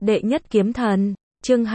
Đệ nhất kiếm thần, chương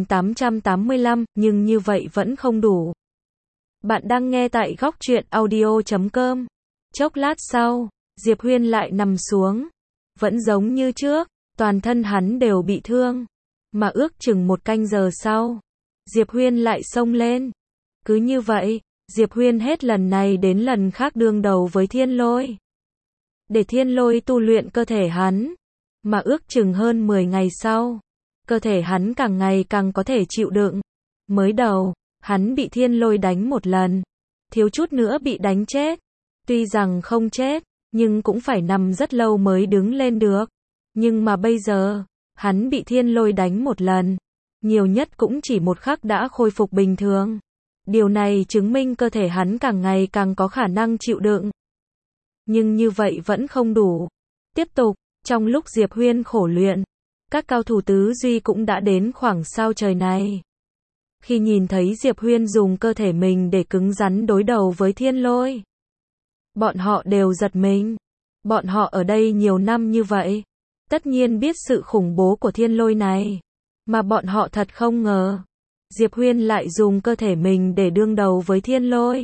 2885, nhưng như vậy vẫn không đủ. Bạn đang nghe tại góc truyện audio.com. Chốc lát sau, Diệp Huyên lại nằm xuống. Vẫn giống như trước, toàn thân hắn đều bị thương. Mà ước chừng 1 canh giờ sau, Diệp Huyên lại xông lên. Cứ như vậy, Diệp Huyên hết lần này đến lần khác đương đầu với Thiên Lôi. Để Thiên Lôi tu luyện cơ thể hắn. Mà ước chừng hơn 10 ngày sau, cơ thể hắn càng ngày càng có thể chịu đựng. Mới đầu, hắn bị Thiên Lôi đánh 1 lần, thiếu chút nữa bị đánh chết. Tuy rằng không chết, nhưng cũng phải nằm rất lâu mới đứng lên được. Nhưng mà bây giờ, hắn bị Thiên Lôi đánh 1 lần, nhiều nhất cũng chỉ 1 khắc đã khôi phục bình thường. Điều này chứng minh cơ thể hắn càng ngày càng có khả năng chịu đựng. Nhưng như vậy vẫn không đủ. Tiếp tục, trong lúc Diệp Huyên khổ luyện, các cao thủ tứ duy cũng đã đến khoảng sao trời này. Khi nhìn thấy Diệp Huyên dùng cơ thể mình để cứng rắn đối đầu với Thiên Lôi, bọn họ đều giật mình. Bọn họ ở đây nhiều năm như vậy, tất nhiên biết sự khủng bố của Thiên Lôi này. Mà bọn họ thật không ngờ, Diệp Huyên lại dùng cơ thể mình để đương đầu với Thiên Lôi.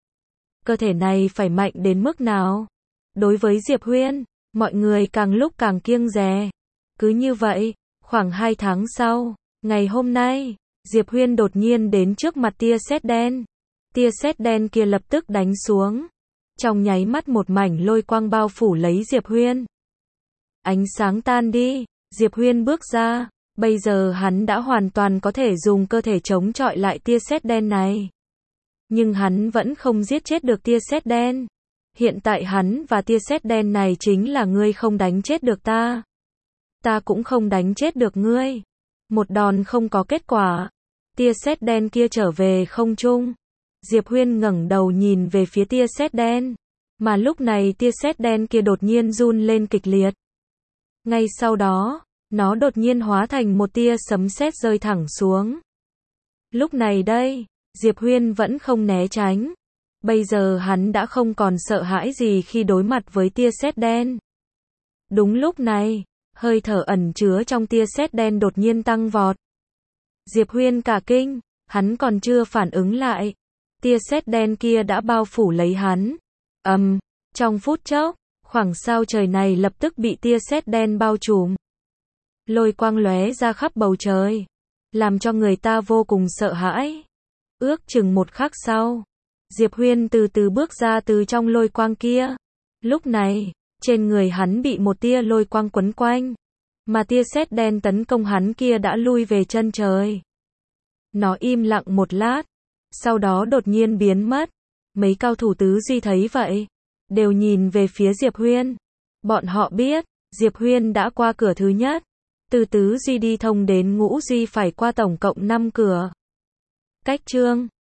Cơ thể này phải mạnh đến mức nào? Đối với Diệp Huyên, mọi người càng lúc càng kiêng dè. Cứ như vậy, khoảng 2 tháng sau, ngày hôm nay, Diệp Huyên đột nhiên đến trước mặt tia sét đen. Tia sét đen kia lập tức đánh xuống. Trong nháy mắt một mảnh lôi quang bao phủ lấy Diệp Huyên. Ánh sáng tan đi, Diệp Huyên bước ra. Bây giờ hắn đã hoàn toàn có thể dùng cơ thể chống chọi lại tia sét đen này. Nhưng hắn vẫn không giết chết được tia sét đen. Hiện tại hắn và tia sét đen này chính là ngươi không đánh chết được ta. Ta cũng không đánh chết được ngươi. Một đòn không có kết quả. Tia sét đen kia trở về không trung. Diệp Huyên ngẩng đầu nhìn về phía tia sét đen. Mà lúc này tia sét đen kia đột nhiên run lên kịch liệt. Ngay sau đó, nó đột nhiên hóa thành một tia sấm sét rơi thẳng xuống. Lúc này đây, Diệp Huyên vẫn không né tránh. Bây giờ hắn đã không còn sợ hãi gì khi đối mặt với tia sét đen. Đúng lúc này, hơi thở ẩn chứa trong tia sét đen đột nhiên tăng vọt. Diệp Huyên cả kinh, hắn còn chưa phản ứng lại. Tia sét đen kia đã bao phủ lấy hắn. Trong phút chốc, khoảng sao trời này lập tức bị tia sét đen bao trùm. Lôi quang lóe ra khắp bầu trời, làm cho người ta vô cùng sợ hãi. Ước chừng 1 khắc sau, Diệp Huyên từ từ bước ra từ trong lôi quang kia. Lúc này, trên người hắn bị một tia lôi quang quấn quanh, mà tia sét đen tấn công hắn kia đã lui về chân trời. Nó im lặng 1 lát, sau đó đột nhiên biến mất. Mấy cao thủ tứ duy thấy vậy, đều nhìn về phía Diệp Huyên. Bọn họ biết, Diệp Huyên đã qua cửa thứ nhất. Từ tứ duy đi thông đến ngũ duy phải qua tổng cộng 5 cửa. Cách chương